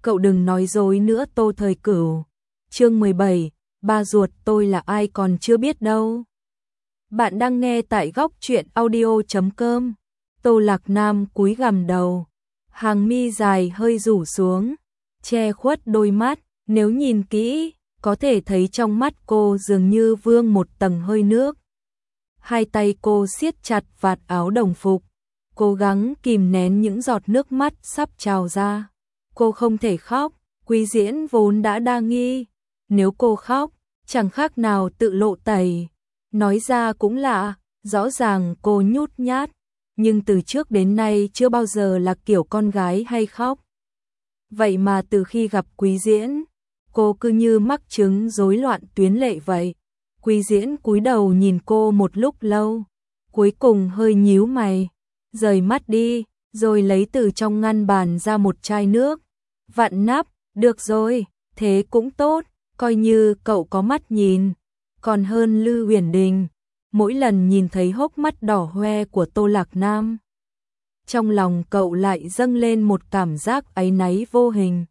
cậu đừng nói dối nữa Tô Thời Cửu. Chương 17, ba ruột tôi là ai còn chưa biết đâu. Bạn đang nghe tại góc truyện audio.com. Tô Lạc Nam cúi gằm đầu, hàng mi dài hơi rủ xuống, che khuất đôi mắt, nếu nhìn kỹ, có thể thấy trong mắt cô dường như vương một tầng hơi nước. Hai tay cô siết chặt vạt áo đồng phục, cố gắng kìm nén những giọt nước mắt sắp trào ra. Cô không thể khóc, Quý Diễn vốn đã đa nghi, nếu cô khóc, chẳng khác nào tự lộ tẩy. Nói ra cũng lạ, rõ ràng cô nhút nhát, nhưng từ trước đến nay chưa bao giờ là kiểu con gái hay khóc. Vậy mà từ khi gặp Quý Diễn, cô cứ như mắc chứng rối loạn tuyến lệ vậy. Quý Diễn cúi đầu nhìn cô một lúc lâu, cuối cùng hơi nhíu mày, rời mắt đi, rồi lấy từ trong ngăn bàn ra một chai nước, vặn nắp, được rồi, thế cũng tốt, coi như cậu có mắt nhìn, còn hơn Lư Uyển Đình. Mỗi lần nhìn thấy hốc mắt đỏ hoe của Tô Lạc Nam, trong lòng cậu lại dâng lên một cảm giác áy náy vô hình.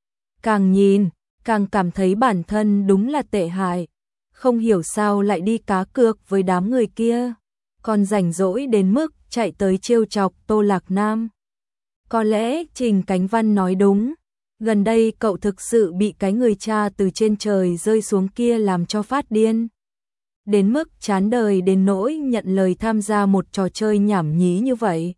Càng nhìn, càng cảm thấy bản thân đúng là tệ hại, không hiểu sao lại đi cá cược với đám người kia, còn rảnh rỗi đến mức chạy tới trêu chọc Tô Lạc Nam. Có lẽ Trình Cánh Văn nói đúng, gần đây cậu thực sự bị cái người cha từ trên trời rơi xuống kia làm cho phát điên. Đến mức chán đời đến nỗi nhận lời tham gia một trò chơi nhảm nhí như vậy.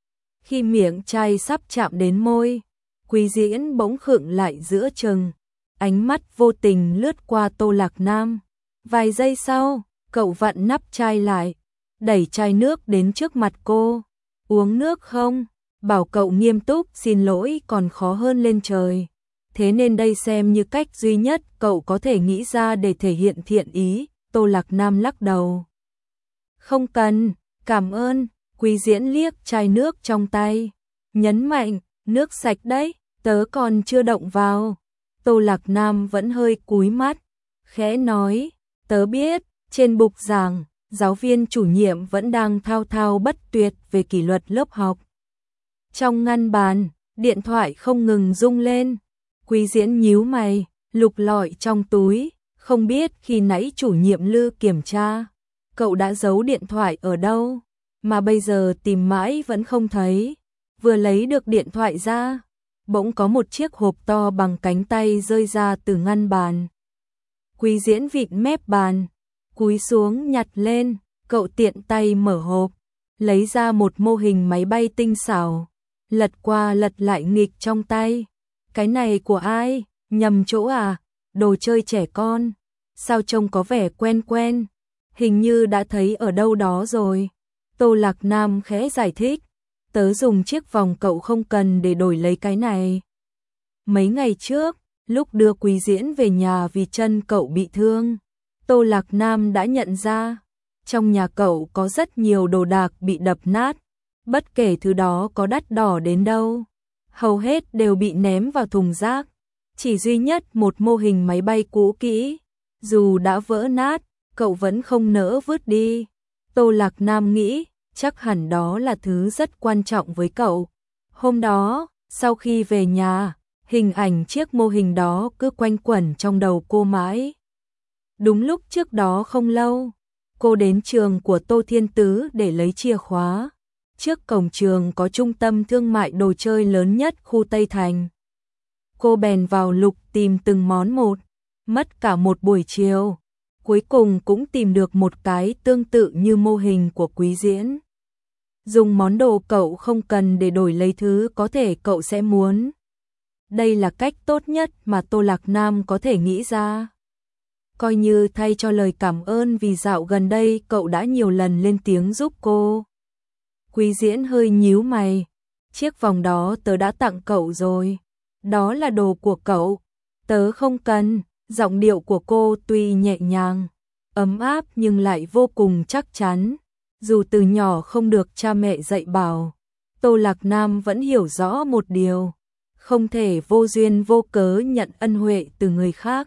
Khi miệng chai sắp chạm đến môi, Quý Diễn bỗng khựng lại giữa chừng, ánh mắt vô tình lướt qua Tô Lạc Nam. Vài giây sau, cậu vặn nắp chai lại, đẩy chai nước đến trước mặt cô. Uống nước không? Bảo cậu nghiêm túc xin lỗi còn khó hơn lên trời. Thế nên đây xem như cách duy nhất cậu có thể nghĩ ra để thể hiện thiện ý. Tô Lạc Nam lắc đầu. Không cần, cảm ơn. Quý Diễn liếc chai nước trong tay, nhấn mạnh, nước sạch đấy, tớ còn chưa động vào. Tô Lạc Nam vẫn hơi cúi mắt, khẽ nói, tớ biết, trên bục giảng, giáo viên chủ nhiệm vẫn đang thao thao bất tuyệt về kỷ luật lớp học. Trong ngăn bàn, điện thoại không ngừng rung lên. Quý Diễn nhíu mày, lục lọi trong túi, không biết khi nãy chủ nhiệm Lư kiểm tra, cậu đã giấu điện thoại ở đâu, mà bây giờ tìm mãi vẫn không thấy. Vừa lấy được điện thoại ra, bỗng có một chiếc hộp to bằng cánh tay rơi ra từ ngăn bàn. Quý Diễn vịn mép bàn, cúi xuống nhặt lên, cậu tiện tay mở hộp, lấy ra một mô hình máy bay tinh xảo, lật qua lật lại nghịch trong tay. Cái này của ai? Nhầm chỗ à? Đồ chơi trẻ con. Sao trông có vẻ quen quen? Hình như đã thấy ở đâu đó rồi. Tô Lạc Nam khẽ giải thích, tớ dùng chiếc vòng cậu không cần để đổi lấy cái này. Mấy ngày trước, lúc đưa Quý Diễn về nhà vì chân cậu bị thương, Tô Lạc Nam đã nhận ra, trong nhà cậu có rất nhiều đồ đạc bị đập nát, bất kể thứ đó có đắt đỏ đến đâu, hầu hết đều bị ném vào thùng rác. Chỉ duy nhất một mô hình máy bay cũ kỹ, dù đã vỡ nát, cậu vẫn không nỡ vứt đi. Tô Lạc Nam nghĩ, chắc hẳn đó là thứ rất quan trọng với cậu. Hôm đó, sau khi về nhà, hình ảnh chiếc mô hình đó cứ quanh quẩn trong đầu cô mãi. Đúng lúc trước đó không lâu, cô đến trường của Tô Thiên Tứ để lấy chìa khóa. Trước cổng trường có trung tâm thương mại đồ chơi lớn nhất khu Tây Thành. Cô bèn vào lục tìm từng món một, mất cả một buổi chiều. Cuối cùng cũng tìm được một cái tương tự như mô hình của Quý Diễn. Dùng món đồ cậu không cần để đổi lấy thứ có thể cậu sẽ muốn. Đây là cách tốt nhất mà Tô Lạc Nam có thể nghĩ ra. Coi như thay cho lời cảm ơn vì dạo gần đây cậu đã nhiều lần lên tiếng giúp cô. Quý Diễn hơi nhíu mày. Chiếc vòng đó tớ đã tặng cậu rồi. Đó là đồ của cậu. Tớ không cần. Giọng điệu của cô tuy nhẹ nhàng, ấm áp nhưng lại vô cùng chắc chắn. Dù từ nhỏ không được cha mẹ dạy bảo, Tô Lạc Nam vẫn hiểu rõ một điều. Không thể vô duyên vô cớ nhận ân huệ từ người khác.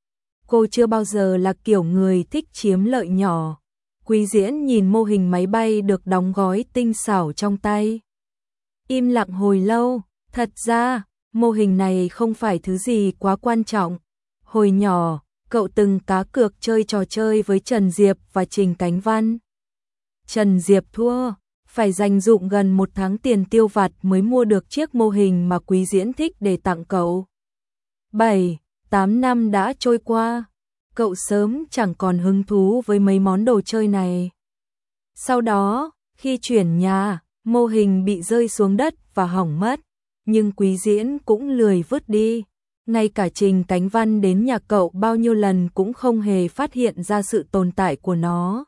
Cô chưa bao giờ là kiểu người thích chiếm lợi nhỏ. Quý Diễn nhìn mô hình máy bay được đóng gói tinh xảo trong tay. Im lặng hồi lâu, thật ra, Mô hình này không phải thứ gì quá quan trọng. Hồi nhỏ, cậu từng cá cược chơi trò chơi với Trần Diệp và Trình Cánh Văn. Trần Diệp thua, phải dành dụm gần 1 tháng tiền tiêu vặt mới mua được chiếc mô hình mà Quý Diễn thích để tặng cậu. 7, 8 năm đã trôi qua, cậu sớm chẳng còn hứng thú với mấy món đồ chơi này. Sau đó, khi chuyển nhà, mô hình bị rơi xuống đất và hỏng mất, nhưng Quý Diễn cũng lười vứt đi. Ngay cả Trình Cánh Văn đến nhà cậu bao nhiêu lần cũng không hề phát hiện ra sự tồn tại của nó.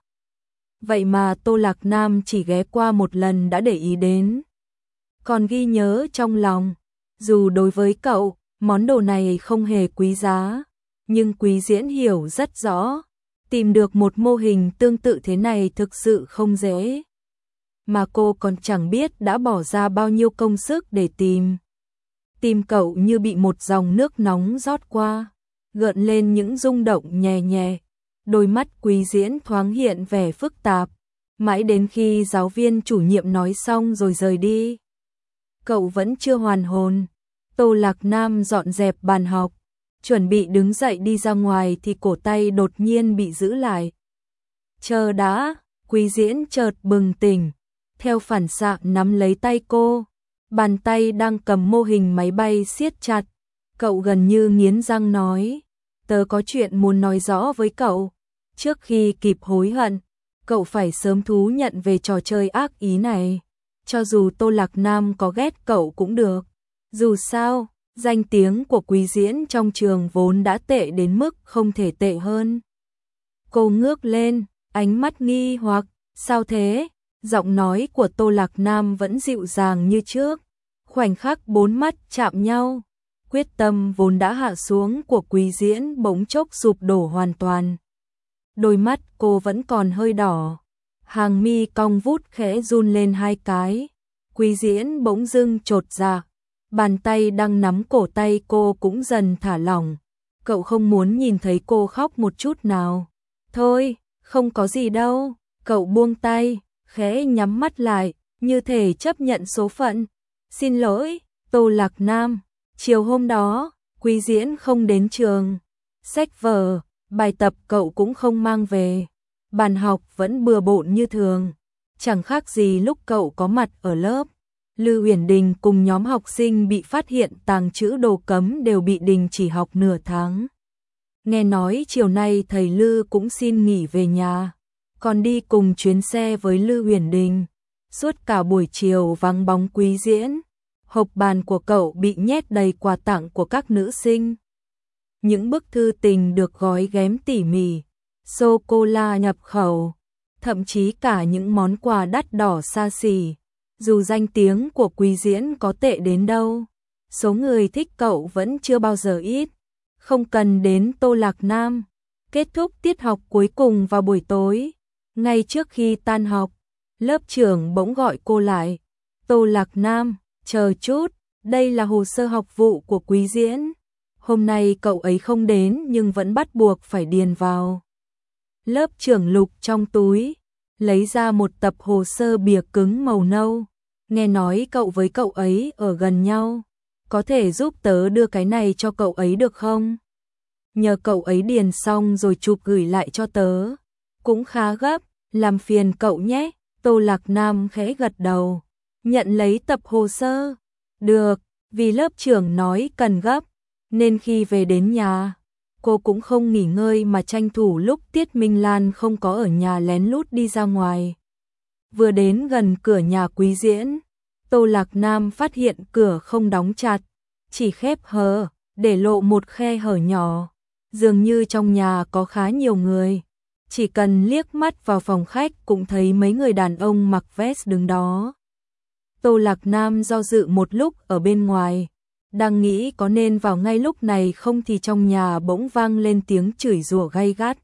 Vậy mà Tô Lạc Nam chỉ ghé qua một lần đã để ý đến. Còn ghi nhớ trong lòng, dù đối với cậu, món đồ này không hề quý giá, nhưng Quý Diễn hiểu rất rõ, tìm được một mô hình tương tự thế này thực sự không dễ. Mà cô còn chẳng biết đã bỏ ra bao nhiêu công sức để tìm. Tim cậu như bị một dòng nước nóng rót qua, gợn lên những rung động nhẹ nhẹ. Đôi mắt Quý Diễn thoáng hiện vẻ phức tạp, mãi đến khi giáo viên chủ nhiệm nói xong rồi rời đi. Cậu vẫn chưa hoàn hồn. Tô Lạc Nam dọn dẹp bàn học, chuẩn bị đứng dậy đi ra ngoài thì cổ tay đột nhiên bị giữ lại. Chờ đã, Quý Diễn chợt bừng tỉnh, theo phản xạ nắm lấy tay cô. Bàn tay đang cầm mô hình máy bay siết chặt. Cậu gần như nghiến răng nói, tớ có chuyện muốn nói rõ với cậu. Trước khi kịp hối hận, cậu phải sớm thú nhận về trò chơi ác ý này. Cho dù Tô Lạc Nam có ghét cậu cũng được. Dù sao, danh tiếng của Quý Diễn trong trường vốn đã tệ đến mức không thể tệ hơn. Cô ngước lên, ánh mắt nghi hoặc, sao thế? Giọng nói của Tô Lạc Nam vẫn dịu dàng như trước. Khoảnh khắc 4 mắt chạm nhau, quyết tâm vốn đã hạ xuống của Quý Diễn bỗng chốc sụp đổ hoàn toàn. Đôi mắt cô vẫn còn hơi đỏ, hàng mi cong vút khẽ run lên 2 cái. Quý Diễn bỗng dưng chột dạ, bàn tay đang nắm cổ tay cô cũng dần thả lỏng. Cậu không muốn nhìn thấy cô khóc một chút nào. Thôi, không có gì đâu. Cậu buông tay, khẽ nhắm mắt lại, như thể chấp nhận số phận. Xin lỗi, Tô Lạc Nam. Chiều hôm đó, Quý Diễn không đến trường. Sách vở, bài tập cậu cũng không mang về. Bàn học vẫn bừa bộn như thường, chẳng khác gì lúc cậu có mặt ở lớp. Lư Uyển Đình cùng nhóm học sinh bị phát hiện tàng trữ đồ cấm đều bị đình chỉ học nửa tháng. Nghe nói chiều nay thầy Lư cũng xin nghỉ về nhà, còn đi cùng chuyến xe với Lư Uyển Đình. Suốt cả buổi chiều vắng bóng Quý Diễn. Hộp bàn của cậu bị nhét đầy quà tặng của các nữ sinh. Những bức thư tình được gói ghém tỉ mỉ, sô-cô-la nhập khẩu, thậm chí cả những món quà đắt đỏ xa xỉ. Dù danh tiếng của Quý Diễn có tệ đến đâu, số người thích cậu vẫn chưa bao giờ ít. Không cần đến Tô Lạc Nam. Kết thúc tiết học cuối cùng vào buổi tối, ngay trước khi tan học, lớp trưởng bỗng gọi cô lại. Tô Lạc Nam, chờ chút, đây là hồ sơ học vụ của Quý Diễn. Hôm nay cậu ấy không đến nhưng vẫn bắt buộc phải điền vào. Lớp trưởng lục trong túi, lấy ra một tập hồ sơ bìa cứng màu nâu. Nghe nói cậu với cậu ấy ở gần nhau, có thể giúp tớ đưa cái này cho cậu ấy được không? Nhờ cậu ấy điền xong rồi chụp gửi lại cho tớ. Cũng khá gấp, làm phiền cậu nhé. Tô Lạc Nam khẽ gật đầu, nhận lấy tập hồ sơ. Được, vì lớp trưởng nói cần gấp, nên khi về đến nhà, cô cũng không nghỉ ngơi mà tranh thủ lúc Tiết Minh Lan không có ở nhà lén lút đi ra ngoài. Vừa đến gần cửa nhà Quý Diễn, Tô Lạc Nam phát hiện cửa không đóng chặt, chỉ khép hờ, để lộ một khe hở nhỏ. Dường như trong nhà có khá nhiều người. Chỉ cần liếc mắt vào phòng khách cũng thấy mấy người đàn ông mặc vest đứng đó. Tô Lạc Nam do dự một lúc ở bên ngoài, đang nghĩ có nên vào ngay lúc này không thì trong nhà bỗng vang lên tiếng chửi rủa gay gắt.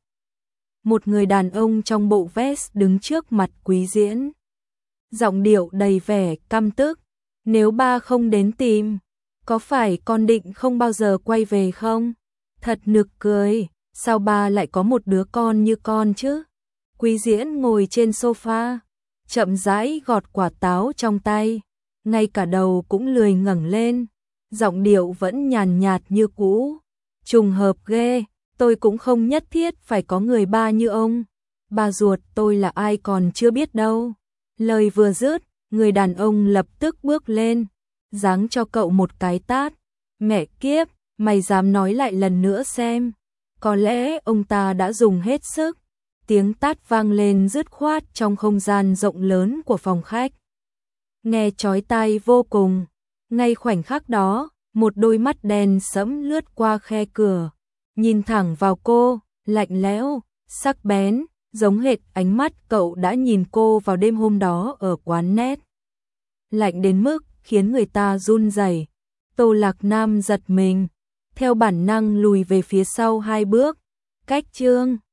Một người đàn ông trong bộ vest đứng trước mặt Quý Diễn. Giọng điệu đầy vẻ căm tức. Nếu ba không đến tìm, có phải con định không bao giờ quay về không? Thật nực cười, sao ba lại có một đứa con như con chứ? Quý Diễn ngồi trên sofa, chậm rãi gọt quả táo trong tay, ngay cả đầu cũng lười ngẩng lên. giọng điệu vẫn nhàn nhạt như cũ. Trùng hợp ghê, tôi cũng không nhất thiết phải có người ba như ông. Ba ruột tôi là ai còn chưa biết đâu. Lời vừa dứt, người đàn ông lập tức bước lên, giáng cho cậu một cái tát. Mẹ kiếp, mày dám nói lại lần nữa xem. Có lẽ ông ta đã dùng hết sức. Tiếng tát vang lên dứt khoát trong không gian rộng lớn của phòng khách. Nghe chói tai vô cùng. Ngay khoảnh khắc đó, một đôi mắt đen sẫm lướt qua khe cửa, nhìn thẳng vào cô, lạnh lẽo, sắc bén, giống hệt ánh mắt cậu đã nhìn cô vào đêm hôm đó ở quán net. Lạnh đến mức khiến người ta run rẩy. Tô Lạc Nam giật mình, theo bản năng lùi về phía sau 2 bước. Cách chương